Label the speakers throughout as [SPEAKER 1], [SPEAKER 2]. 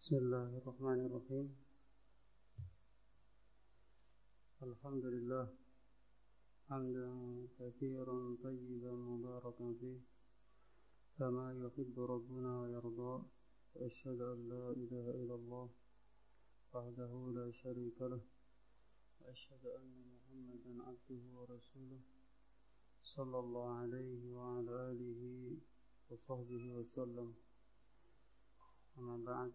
[SPEAKER 1] Bismillahirrahmanirrahim. Alhamdulillah hamdan katsiran tayyiban mubarakan fih kama yuhibbu rabbuna wa yarda. Wa asyhadu an la ilaha illallah wahdahu la syarika lah wa asyhadu anna Muhammadan abduhu wa rasuluh sallallahu alaihi wa ala alihi wa sahbihi wa sallam. Amma ba'd.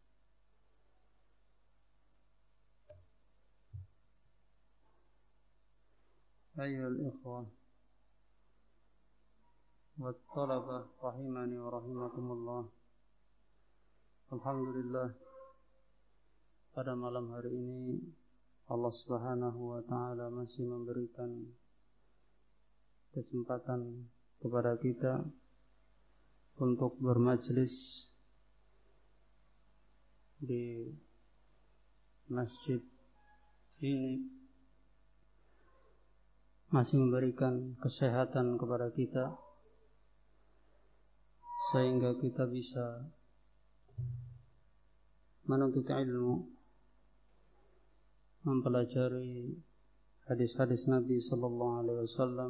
[SPEAKER 1] أيها الإخوة والطلبة رحمني ورحمكم الله. Alhamdulillah, pada malam hari ini Allah Subhanahu wa ta'ala masih memberikan kesempatan kepada kita untuk bermajlis di masjid ini, masih memberikan kesehatan kepada kita sehingga kita bisa menuntut ilmu, mempelajari hadis-hadis Nabi sallallahu alaihi wasallam,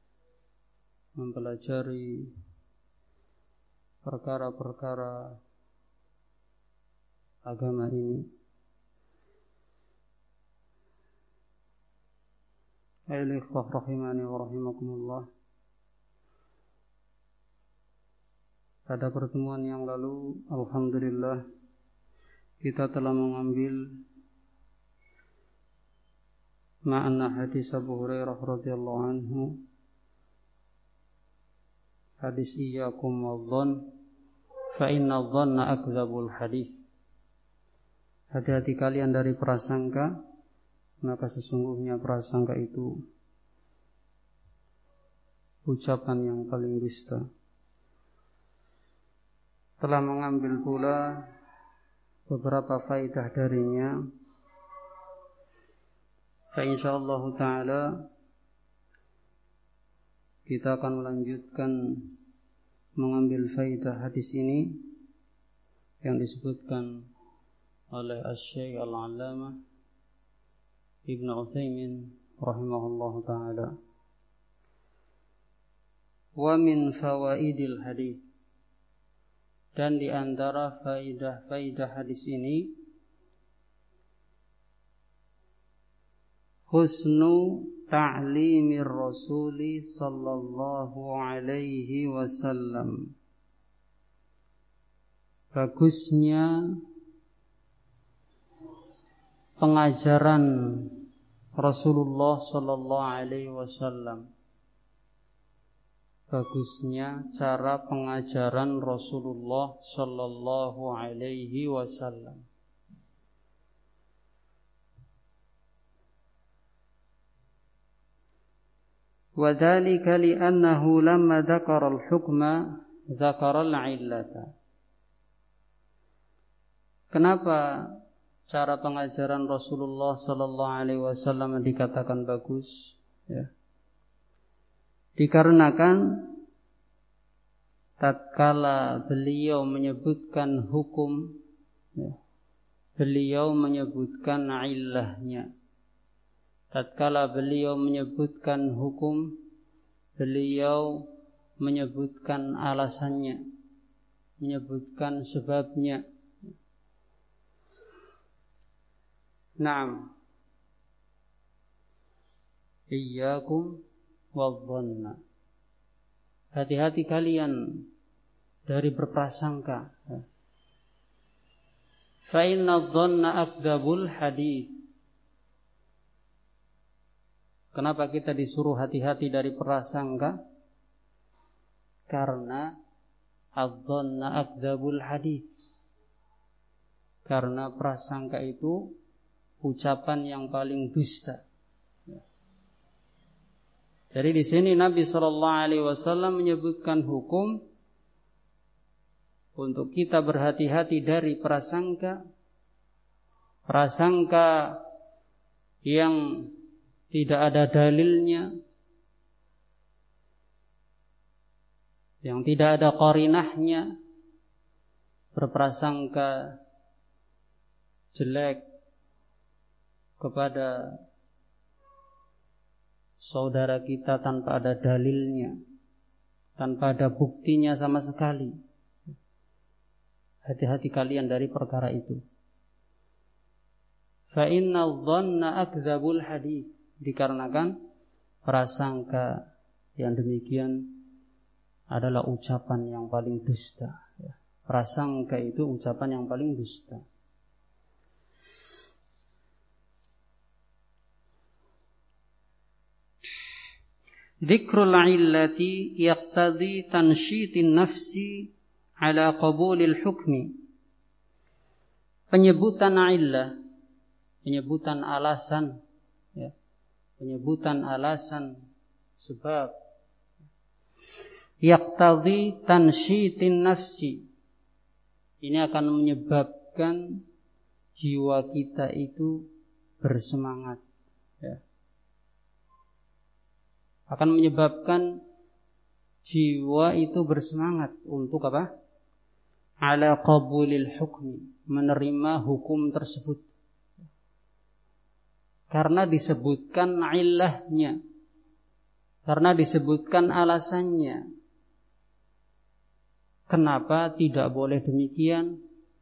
[SPEAKER 1] mempelajari perkara-perkara agama ini. Ayolah ikhwah rahimani wa rahimakumullah. Pada pertemuan yang lalu, alhamdulillah, kita telah mengambil makna hadis Abu Hurairah radhiyallahu anhu, hadis iyyakum wadh-dhann fa inna adh-dhanna akdzabul hadits. Hati-hati kalian dari prasangka, maka sesungguhnya prasangka itu ucapan yang paling dusta. Telah mengambil pula beberapa faedah darinya. Insyaallah ta'ala kita akan melanjutkan mengambil faedah hadis ini yang disebutkan oleh Asy-Syaikh Al-'Allamah Ibnu Utsaimin rahimahullahu ta'ala. Wa min fawaidil hadis, dan di antara faidah-faidah hadis ini husnu ta'limir rasuli sallallahu alaihi wasallam, bagusnya pengajaran Rasulullah sallallahu alaihi wasallam, bagusnya cara pengajaran Rasulullah sallallahu alaihi wasallam. Wa dzalika li annahu lamma dzakara al-hukma dzakara al-'illata. Kenapa cara pengajaran Rasulullah sallallahu alaihi wasallam dikatakan bagus? Ya. Dikarenakan tatkala beliau menyebutkan hukum, ya, beliau menyebutkan illahnya. Tatkala beliau menyebutkan hukum, beliau menyebutkan alasannya, menyebutkan sebabnya. Naam. Iyyakum wadh-dhanna. Hati-hati kalian dari berprasangka. Fa inna adh-dhanna akdzabul hadits. Kenapa kita disuruh hati-hati dari prasangka? Karena adh-dhanna akdzabul hadits. Karena prasangka itu ucapan yang paling dusta. Jadi di sini Nabi sallallahu alaihi wasallam menyebutkan hukum untuk kita berhati-hati dari prasangka yang tidak ada dalilnya, yang tidak ada qarinahnya, berprasangka jelek kepada saudara kita tanpa ada dalilnya, tanpa ada buktinya sama sekali. Hati-hati kalian dari perkara itu. Fa inna dhanna akdzabul hadits, dikarenakan prasangka yang demikian adalah ucapan yang paling dusta. Prasangka itu ucapan yang paling dusta. Dzikrul illati yaqtadi tansyitin nafsi ala qabulil hukmi. Penyebutan illah, penyebutan alasan, ya, penyebutan alasan sebab yaqtadi tansyitin nafsi, ini akan menyebabkan jiwa kita itu bersemangat, ya. Akan menyebabkan jiwa itu bersemangat untuk apa? Ala qabulil hukmi, menerima hukum tersebut. Karena disebutkan illahnya, karena disebutkan alasannya. Kenapa tidak boleh demikian?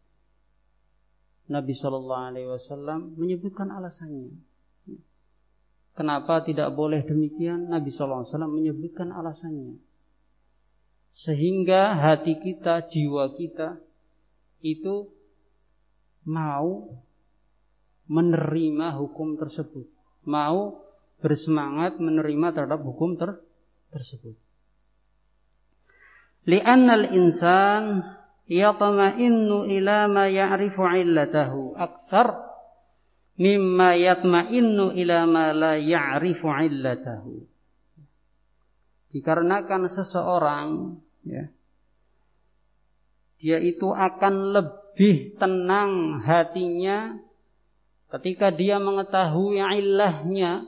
[SPEAKER 1] Nabi SAW menyebutkan alasannya. Kenapa tidak boleh demikian? Nabi SAW menyebutkan alasannya. Sehingga hati kita, jiwa kita itu mau menerima hukum tersebut, mau bersemangat menerima terhadap hukum tersebut. Li'annal insan yatma'innu ila ma ya'rifu 'illatahu aktsar mimma yatma'innu ila ma la ya'rifu 'illatahu. Dikarenakan seseorang, ya, dia itu akan lebih tenang hatinya ketika dia mengetahui illahnya.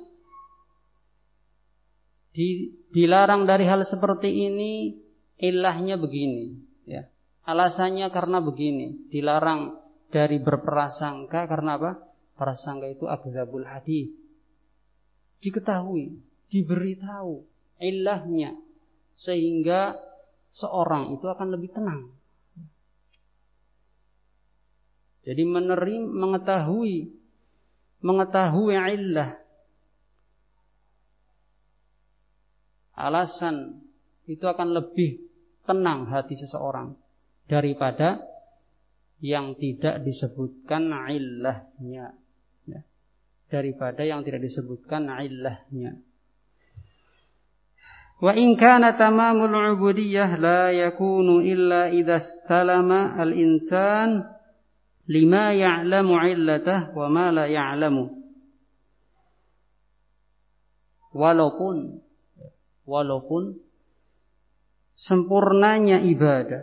[SPEAKER 1] Dilarang dari hal seperti ini, illahnya begini, ya. Alasannya karena begini. Dilarang dari berprasangka karena apa? Prasangka itu akdzabul hadits. Diketahui, diberitahu illahnya, sehingga seorang itu akan lebih tenang. Jadi mengetahui illah, alasan, itu akan lebih tenang hati seseorang daripada yang tidak disebutkan illahnya, ya. Daripada yang tidak disebutkan illahnya. Wa in kana tamamul ubudiyyah la yakunu illa idza istalama al-insan lima ya'lamu illatah wa ma la ya'lamu. Walaupun sempurnanya ibadah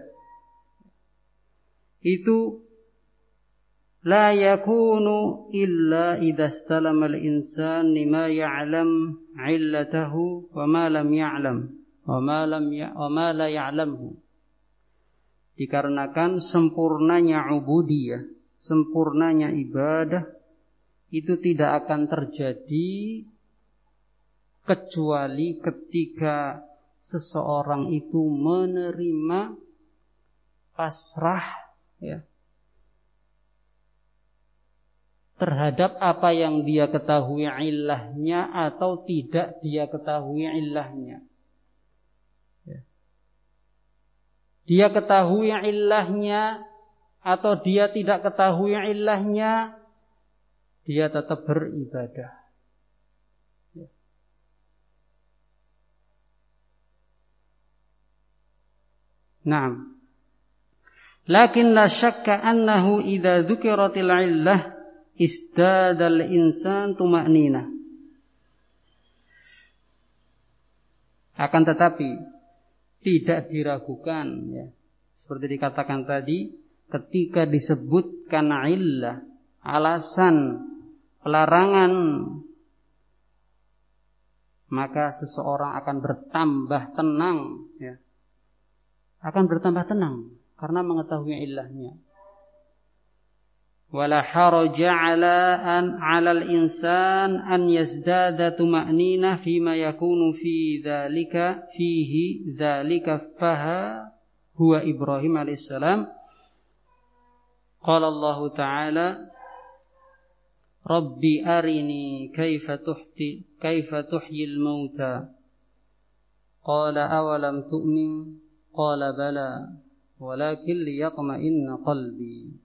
[SPEAKER 1] itu la yakunu illa idza istalama al-insan lima ya'lam 'illatahu wa ma lam ya'lam wa ma la ya'lamhu. Dikarenakan sempurnanya ubudiyah, sempurnanya ibadah itu tidak akan terjadi kecuali ketika seseorang itu menerima pasrah, ya, terhadap apa yang dia ketahui illahnya atau tidak dia ketahui illahnya. Dia ketahui illahnya atau dia tidak ketahui illahnya, dia tetap beribadah. Naam. Lakin la syakka annahu idza dzukiratil illah isdadal insan tuma'nina. Akan tetapi tidak diragukan, ya, seperti dikatakan tadi, ketika disebutkan illah, alasan pelarangan, maka seseorang akan bertambah tenang, ya, akan bertambah tenang karena mengetahui illahnya. wala haraja 'ala al-insan an yazdada tuma'ninah fima yakunu fihi dzalika faha huwa Ibrahim alaihissalam. Qala Allah Ta'ala Rabbi arini kaifa tuhyil mauta. Qala awalam tu'min. Qala bala walakin liyatma'inna qalbi.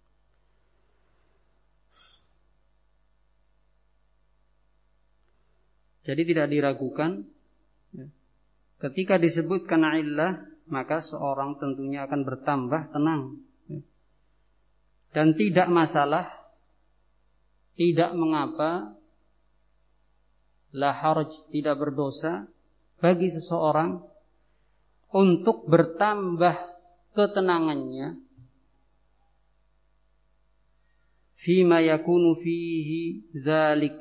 [SPEAKER 1] Jadi tidak diragukan ketika disebutkan illah, maka seorang tentunya akan bertambah tenang dan tidak masalah, tidak mengapa, la haraj, tidak berdosa bagi seseorang untuk bertambah ketenangannya fima yakunu fihi dzalik,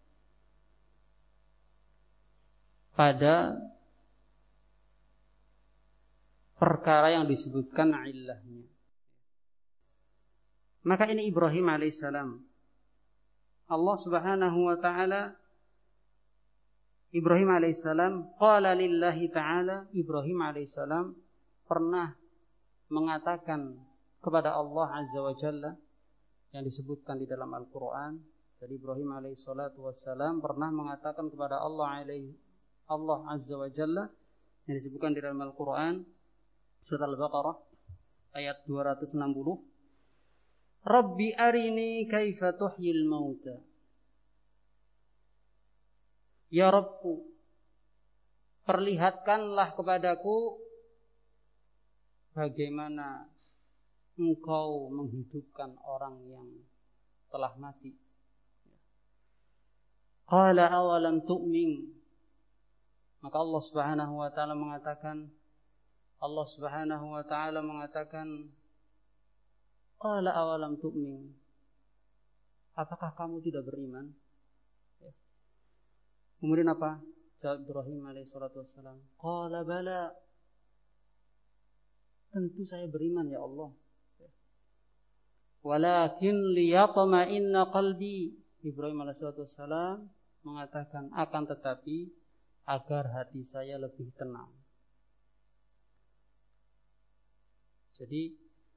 [SPEAKER 1] pada perkara yang disebutkan illahnya. Maka ini Ibrahim alaihissalam. Allah Subhanahu wa ta'ala, Ibrahim alaihissalam, qala lillahi ta'ala, Ibrahim alaihissalam pernah mengatakan kepada Allah azza wa jalla yang disebutkan di dalam Al-Quran. Jadi Ibrahim alaihissalatu wassalam pernah mengatakan kepada Allah azza wa jalla yang disebutkan di dalam Al-Quran, surat Al-Baqarah ayat 260, Rabbi arini kaifa tuhyil mauta. Ya Rabbku, perlihatkanlah kepadaku bagaimana Engkau menghidupkan orang yang telah mati. Qala awalam tu'min. Maka Allah Subhanahu wa ta'ala mengatakan qala awalam tu'min. Apakah kamu tidak beriman? Kemudian apa? Jawab Ibrahim alaihissalatu wassalam, qala bala, tentu saya beriman ya Allah. Walakin liyatma'inna qalbi. Ibrahim alaihissalatu wassalam mengatakan akan tetapi agar hati saya lebih tenang. Jadi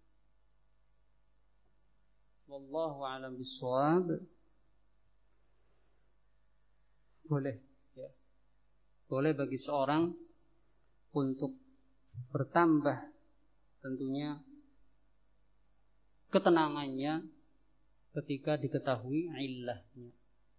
[SPEAKER 1] wallahu a'lam bishawab. Boleh ya. Boleh bagi seorang untuk bertambah tentunya ketenangannya ketika diketahui illahnya.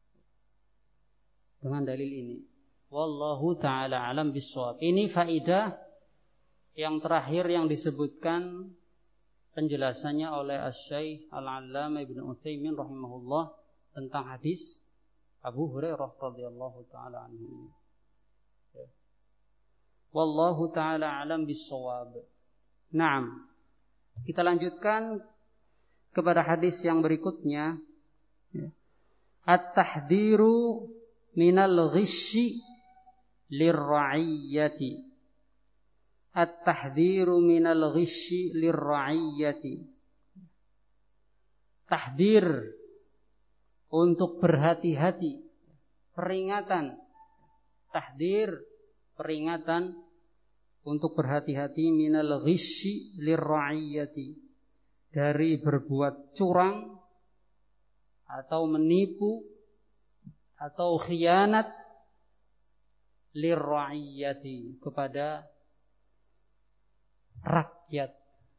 [SPEAKER 1] Dengan dalil ini. Wallahu ta'ala alam bishawab. Ini faidah yang terakhir yang disebutkan penjelasannya oleh Asy-Syaikh Al-'Allamah Ibnu Utsaimin rahimahullah tentang hadis Abu Hurairah radhiyallahu ta'ala anhu. Wallahu ta'ala alam bishawab. Naam. Kita lanjutkan kepada hadis yang berikutnya. At-tahdhiru minal ghisyi lirra'iyyati. At-tahdhiru minal ghisyi lirra'iyyati. Tahdir, untuk berhati-hati, peringatan. Tahdir, peringatan untuk berhati-hati minal ghisyi lirra'iyyati, dari berbuat curang atau menipu atau khianat lirra'iyyati, kepada rakyat,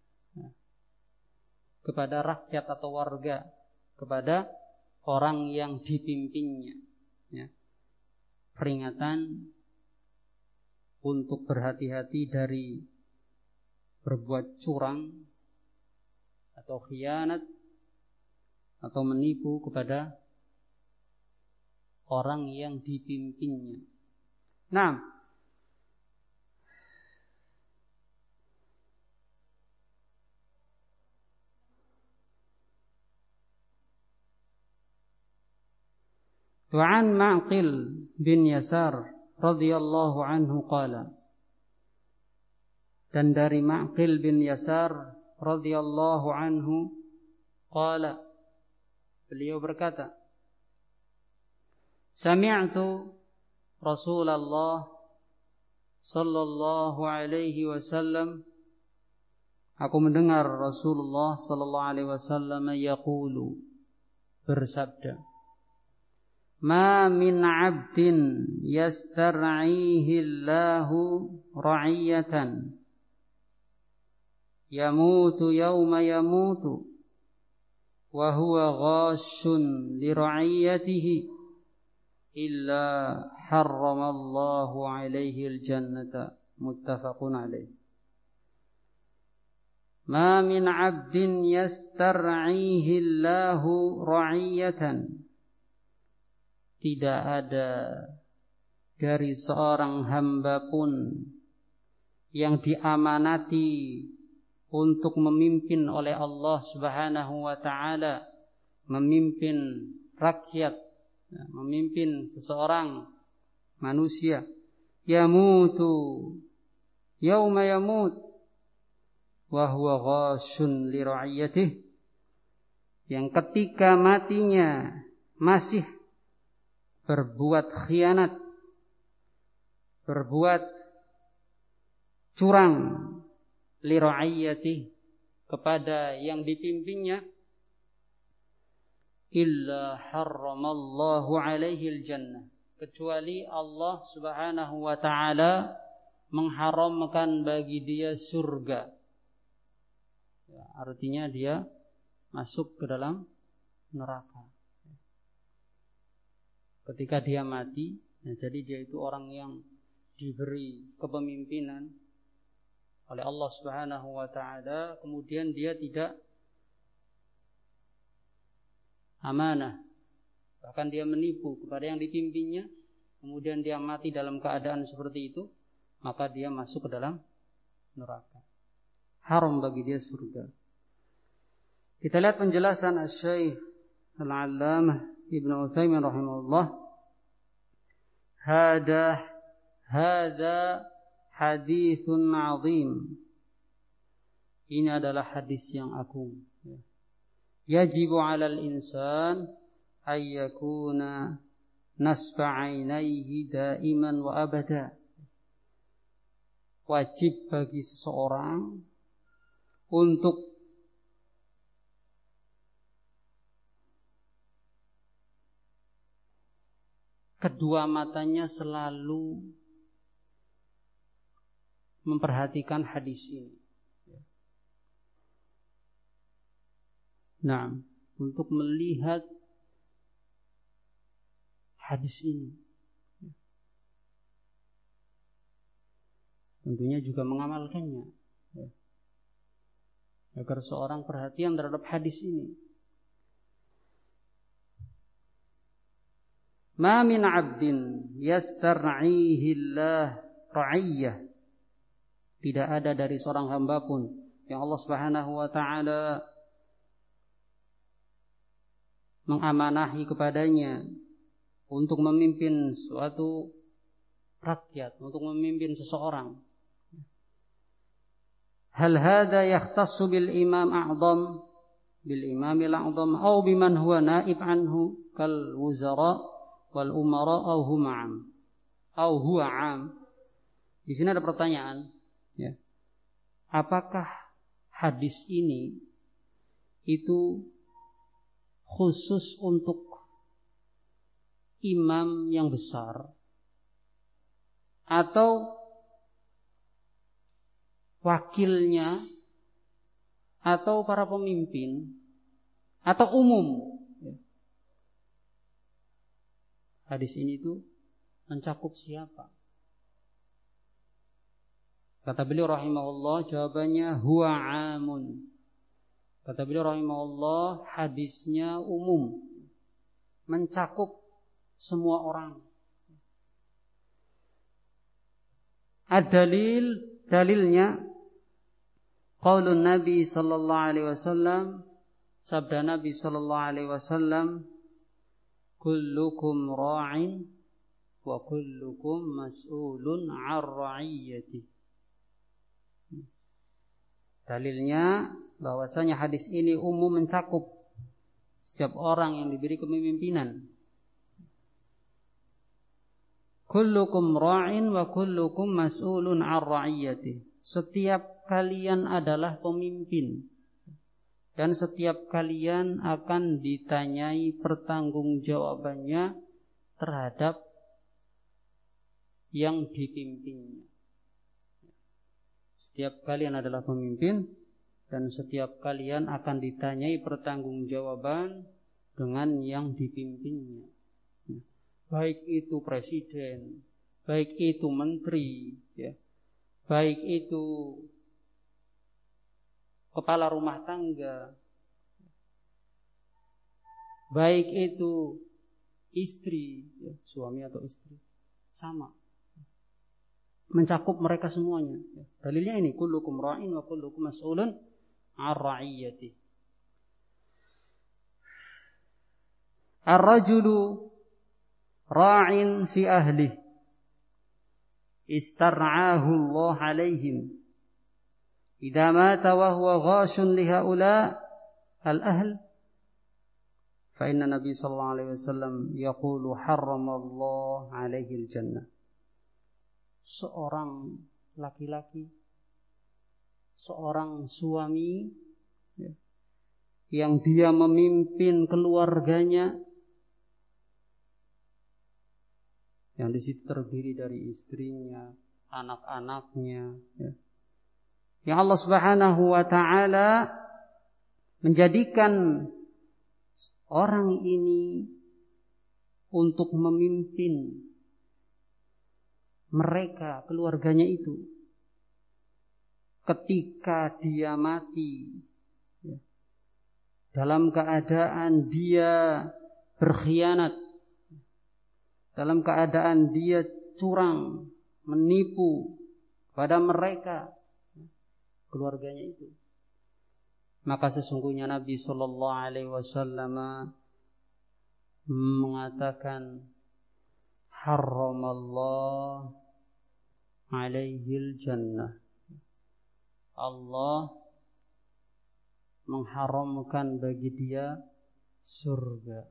[SPEAKER 1] kepada rakyat atau warga, kepada orang yang dipimpinnya ya. Peringatan untuk berhati-hati dari berbuat curang atau khianat atau menipu kepada orang yang dipimpinnya. Nah, وعن معقل bin Yasar radhiyallahu anhu qala, dan dari Ma'qil bin Yasar radhiyallahu anhu qala, beliau berkata, Sami'tu Rasulullah sallallahu alaihi wasallam, aku mendengar Rasulullah sallallahu alaihi wasallam yaqulu, bersabda, Ma min 'abdin yastar'ihi Allahu ra'iyatan yamutu yawma yamutu wa huwa ghashun li ra'iyatihi illa harramallahu 'alaihi al-jannata. Muttafaqun 'alaihi. Ma min 'abdin yastar'ihi Allahu ra'iyatan, tidak ada dari seorang hamba pun yang diamanati untuk memimpin oleh Allah Subhanahu wa ta'ala, memimpin rakyat, memimpin seseorang manusia, yamutu yauma yamut wa huwa ghashun li ra'iyatihi, yang ketika matinya masih berbuat khianat, berbuat curang li ra'iyatihi, kepada yang dipimpinnya, illa harramallahu alaihi al-jannah, kecuali Allah Subhanahu wa ta'ala mengharamkan bagi dia surga. Ya, artinya dia masuk ke dalam neraka ketika dia mati. Nah, jadi dia itu orang yang diberi kepemimpinan oleh Allah Subhanahu wa ta'ala, kemudian dia tidak amanah, bahkan dia menipu kepada yang dipimpinnya, kemudian dia mati dalam keadaan seperti itu, maka dia masuk ke dalam neraka. Haram bagi dia surga. Kita lihat penjelasan Asy-Syaikh Al-'Allamah Ibnu Utsaimin rahimahullah. Hadza haditsun 'azim. Ini adalah hadis yang agung. Yajibu 'alal insan ay yakuna nasba 'ainaihi daiman wa abada. Wajib bagi seseorang untuk kedua matanya selalu memperhatikan hadis ini. Nah, untuk melihat hadis ini, tentunya juga mengamalkannya, agar seorang perhatian terhadap hadis ini. Ma min 'abdin yastar'ihi Allah ra'iyah, tidak ada dari seorang hamba pun yang Allah Subhanahu wa ta'ala mengamanahi kepadanya untuk memimpin suatu rakyat, untuk memimpin seseorang. Hal hadha yakhtassu bil imam a'zam, bil imamil a'zam, aw biman huwa naib anhu kal wuzara wal umara aw huwa 'am. Di sini ada pertanyaan, ya. Apakah hadis ini itu khusus untuk imam yang besar, atau wakilnya, atau para pemimpin, atau umum? Hadis ini tuh mencakup siapa? Kata beliau rahimahullah, jawabannya huwa 'amun. Kata beliau rahimahullah, hadisnya umum, mencakup semua orang. Dalilnya qaulun Nabi sallallahu alaihi wasallam, sabda Nabi sallallahu alaihi wasallam, kullukum ra'in wa kullukum mas'ulun 'an ra'iyyati. Dalilnya bahwasanya hadis ini umum, mencakup setiap orang yang diberi kepemimpinan. Kullukum ra'in wa kullukum mas'ulun 'an ra'iyati. Setiap kalian adalah pemimpin dan setiap kalian akan ditanyai pertanggungjawabannya terhadap yang dipimpinnya. Setiap kalian adalah pemimpin dan setiap kalian akan ditanyai pertanggungjawaban dengan yang dipimpinnya. Baik itu presiden, baik itu menteri, ya, baik itu kepala rumah tangga, baik itu istri, ya, suami atau istri, sama. Mencakup mereka semuanya. Dalilnya ini, kullukum ra'in wa kullukum mas'ulun 'an ra'iyati. Ar-rajulu ra'in fi ahlihi istar'ahu Allah 'alaihim. Idza mata wa huwa ghashun li haula al-ahl fa inna Nabi sallallahu alaihi wasallam yaqulu harramallahu 'alaihi al-jannah. Seorang laki-laki, seorang suami, ya, yang dia memimpin keluarganya, yang di situ terdiri dari istrinya, anak-anaknya, ya, yang Allah Subhanahu wa taala menjadikan orang ini untuk memimpin mereka, keluarganya itu. Ketika dia mati, ya, dalam keadaan dia berkhianat, dalam keadaan dia curang, menipu pada mereka, keluarganya itu, maka sesungguhnya Nabi sallallahu alaihi wasallam mengatakan harramallahu 'alaihil jannah. Allah mengharamkan bagi dia surga.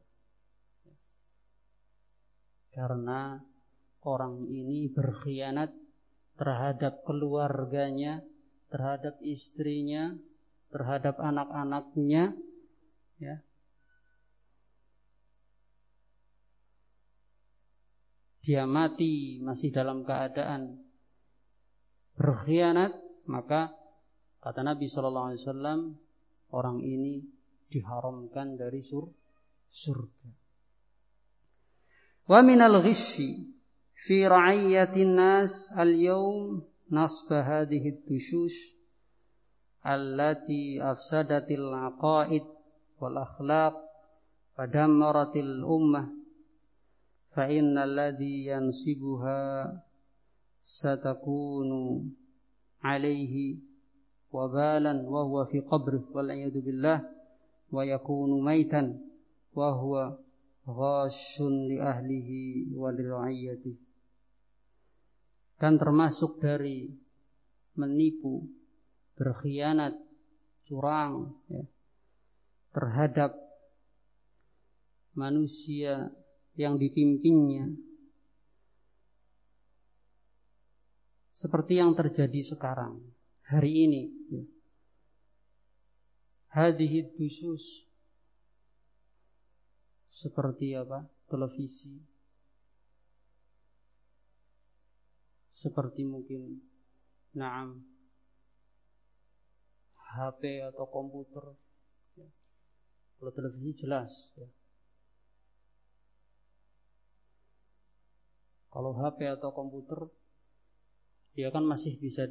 [SPEAKER 1] Karena orang ini berkhianat terhadap keluarganya, terhadap istrinya, terhadap anak-anaknya, ya. Dia mati masih dalam keadaan berkhianat, maka kata Nabi sallallahu alaihi wasallam, orang ini diharamkan dari surga. Wa minal ghishi fi ra'iyatin nas al-yawm nasb hadhihi ad-dushush allati afsadatil aqaid wal akhlaq wa dammaratil ummah fa innal ladzi yansibuha satakunu alaihi wabalan wa huwa fi qabrih wal a'yadu billah wa yakunu maitan wa huwa ghashun li ahlihi wa li ra'iyatihi. Dan termasuk dari menipu, berkhianat, curang, ya, terhadap manusia yang dipimpinnya, seperti yang terjadi sekarang, hari ini, ya. Hadhihi dusus, seperti apa? Televisi, seperti mungkin HP atau komputer, ya. Kalau televisi jelas, ya. Kalau HP atau komputer, dia kan masih bisa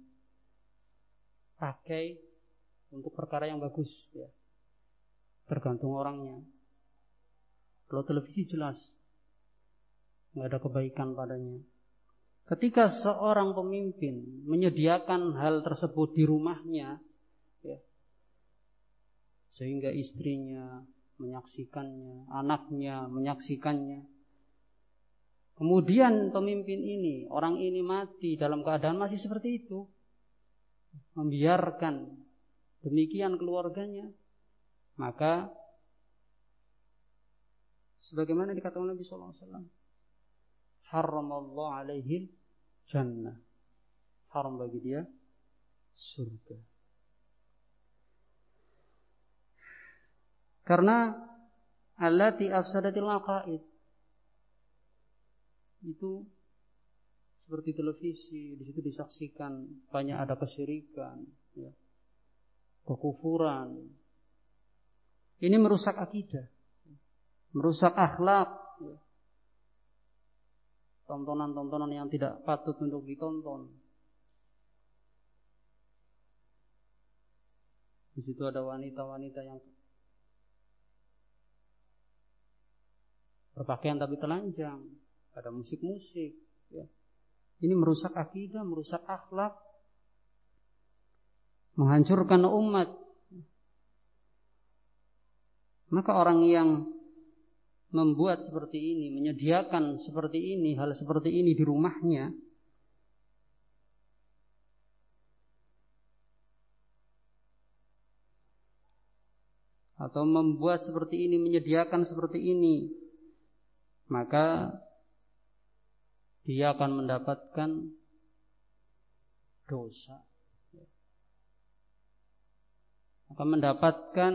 [SPEAKER 1] dipakai untuk perkara yang bagus, ya. Tergantung orangnya. Kalau televisi jelas nggak ada kebaikan padanya. Ketika seorang pemimpin menyediakan hal tersebut di rumahnya, ya, sehingga istrinya menyaksikannya, anaknya menyaksikannya, kemudian pemimpin ini, orang ini mati dalam keadaan masih seperti itu, membiarkan demikian keluarganya, maka Sebagaimana dikatakan Nabi sallallahu alaihi wasallam, haramallahu alaihi jannah. Haram bagi dia surga. Karena allati afsadatil aqaid itu seperti televisi, di situ disaksikan banyak ada kesyirikan, ya, kekufuran. Ini merusak akidah, merusak akhlak, ya. Tontonan-tontonan yang tidak patut untuk ditonton. Di situ ada wanita-wanita yang berpakaian tapi telanjang, ada musik-musik, ya. Ini merusak akidah, merusak akhlak, menghancurkan umat. Maka orang yang membuat seperti ini, menyediakan seperti ini, hal seperti ini di rumahnya, atau membuat seperti ini, menyediakan seperti ini, maka dia akan mendapatkan dosa, akan mendapatkan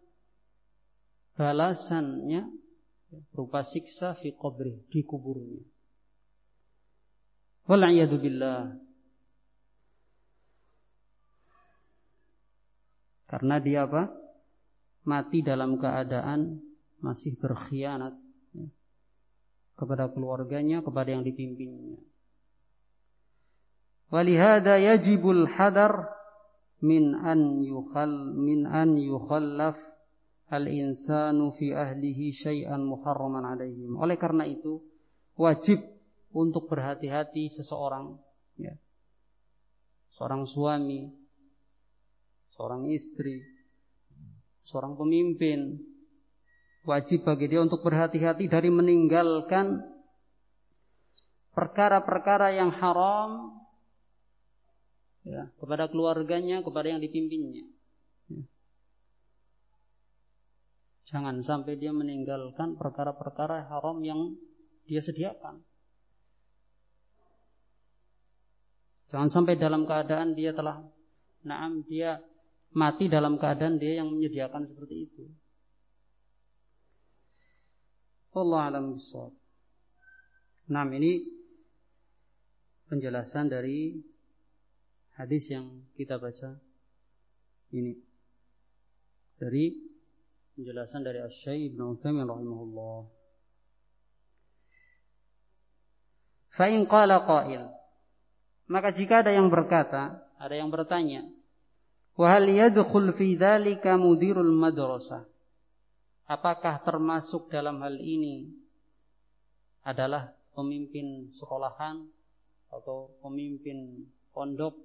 [SPEAKER 1] balasannya berupa siksa fi qabri, di kuburnya. Wal'iyadu billah. Karena dia apa? Mati dalam keadaan masih berkhianat, ya, kepada keluarganya, kepada yang dipimpinnya. Walihada yajibul hadar min an yukhallaf al-insanu fi ahlihi syai'an muharraman alaihim. Oleh karena itu wajib untuk berhati-hati seseorang, ya, seorang suami, seorang istri, seorang pemimpin, wajib bagi dia untuk berhati-hati dari meninggalkan perkara-perkara yang haram, ya, kepada keluarganya, kepada yang dipimpinnya. Ya. Jangan sampai dia meninggalkan perkara-perkara haram yang dia sediakan. Jangan sampai dalam keadaan dia dia mati dalam keadaan dia yang menyediakan seperti itu. Wallahu a'lam bishawab. Nah, ini penjelasan dari hadis yang kita baca ini. Dari penjelasan dari Asy-Syaikh Ibnu Utsaimin rahimahullah. Fa in qala qail, maka jika ada yang berkata, ada yang bertanya, wa hal yadkhul fi dzalika mudirul madrasah? Apakah termasuk dalam hal ini adalah pemimpin sekolahan atau pemimpin pondok?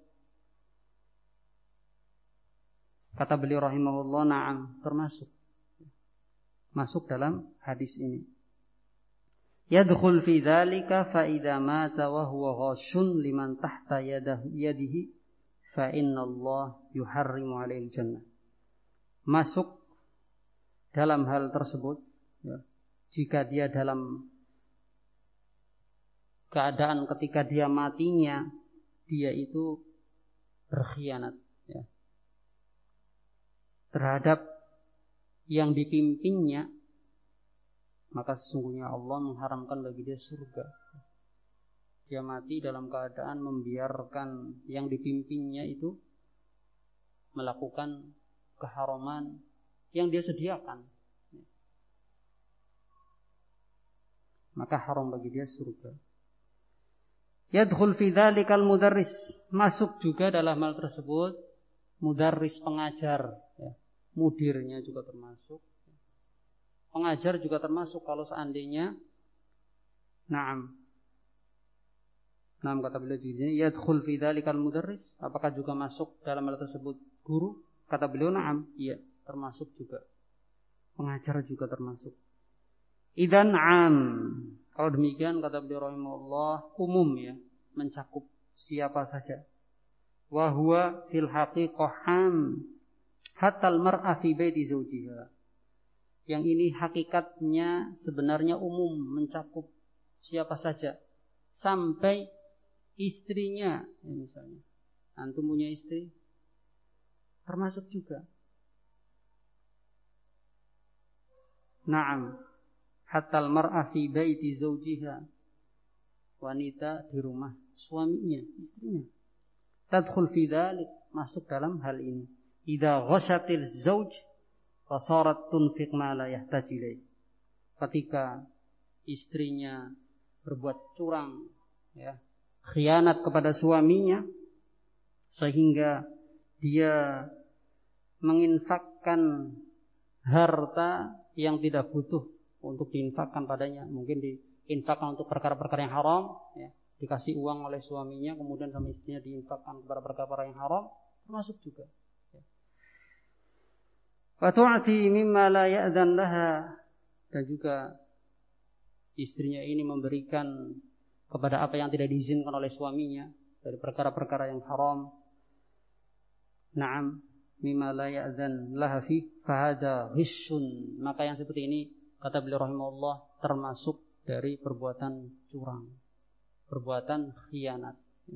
[SPEAKER 1] Kata beliau rahimahullah, na'am, termasuk. Masuk dalam hadis ini. Yadkhul fi dzalika fa idza mata wa huwa ghashun liman tahta yadihi fa innallaha yuharrimu 'alaihi jannah. Masuk dalam hal tersebut, ya, jika dia dalam keadaan ketika dia matinya dia itu berkhianat, ya, terhadap yang dipimpinnya, maka sesungguhnya Allah mengharamkan bagi dia surga. Dia mati dalam keadaan membiarkan yang dipimpinnya itu melakukan keharaman yang dia sediakan, maka haram bagi dia surga. Yadkhul fi dzalikal mudarris, masuk juga dalam hal tersebut mudarris, pengajar, ya. Mudirnya juga termasuk, pengajar juga termasuk kalau seandainya na'am kata beliau di sini, yadkhul fi dzalikal mudarris, apakah juga masuk dalam hal tersebut guru? Kata beliau na'am, iya, termasuk juga. Pengajar juga termasuk. Idzan 'am, kalau demikian kata beliau rahimahullah, umum, ya, mencakup siapa saja. Wa huwa fil haqiqah 'am hatta al-mar'a fi baiti zawjiha. Yang ini hakikatnya sebenarnya umum, mencakup siapa saja. Sampai istrinya, ya misalnya. Antum punya istri, termasuk juga. Naam, hatta al-mar'a fi baiti zawjiha. Wanita di rumah suaminya, istrinya. Tadkhul fi dzalik, masuk dalam hal ini. Idza ghashatil zawj fasarat tunfiq ma la yahtaj ilaih. Ketika istrinya berbuat curang, ya, khianat kepada suaminya, sehingga dia menginfakkan harta yang tidak butuh untuk diinfakkan padanya, mungkin diinfakkan untuk perkara-perkara yang haram, ya, dikasih uang oleh suaminya, kemudian sama istrinya diinfakkan kepada perkara-perkara yang haram, termasuk juga. Wa tu'ti mimma la ya'dzan laha, dan juga istrinya ini memberikan kepada apa yang tidak diizinkan oleh suaminya dari perkara-perkara yang haram. Naam, mimma la ya'dzan laha fi fahada ghisyun. Maka yang seperti ini, kata beliau rahimahullah, termasuk dari perbuatan curang, perbuatan khianat.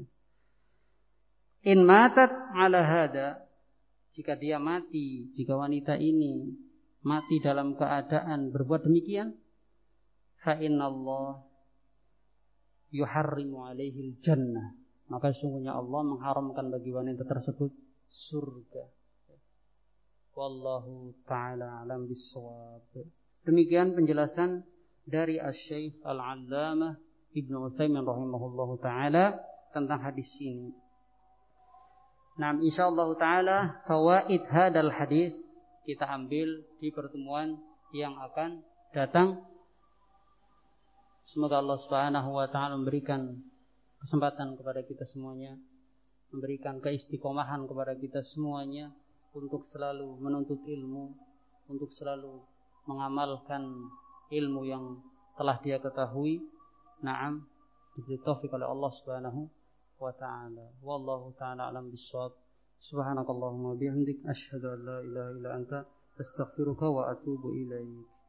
[SPEAKER 1] In matat ala hada, jika dia mati, jika wanita ini mati dalam keadaan berbuat demikian, fa innallah yuharrimu alaihi jannah, maka sesungguhnya Allah mengharamkan bagi wanita tersebut surga. Wallahu ta'ala alam bissawab. Demikian penjelasan dari Asy-Syaikh Al-'Allamah Ibnu Utsaimin rahimahullahu taala tentang hadis ini. Nah, insyaallah taala fawaid hadal hadis kita ambil di pertemuan yang akan datang. Semoga Allah Subhanahu wa taala memberikan kesempatan kepada kita semuanya, memberikan keistiqomahan kepada kita semuanya untuk selalu menuntut ilmu, untuk selalu mengamalkan ilmu yang telah dia ketahui. Naam, diberi taufik oleh Allah Subhanahu wa taala. Wallahu taala alam bissawab. Subhanakallahumma bihamdik asyhadu an la ilaha illa anta astaghfiruka wa atubu ilaik.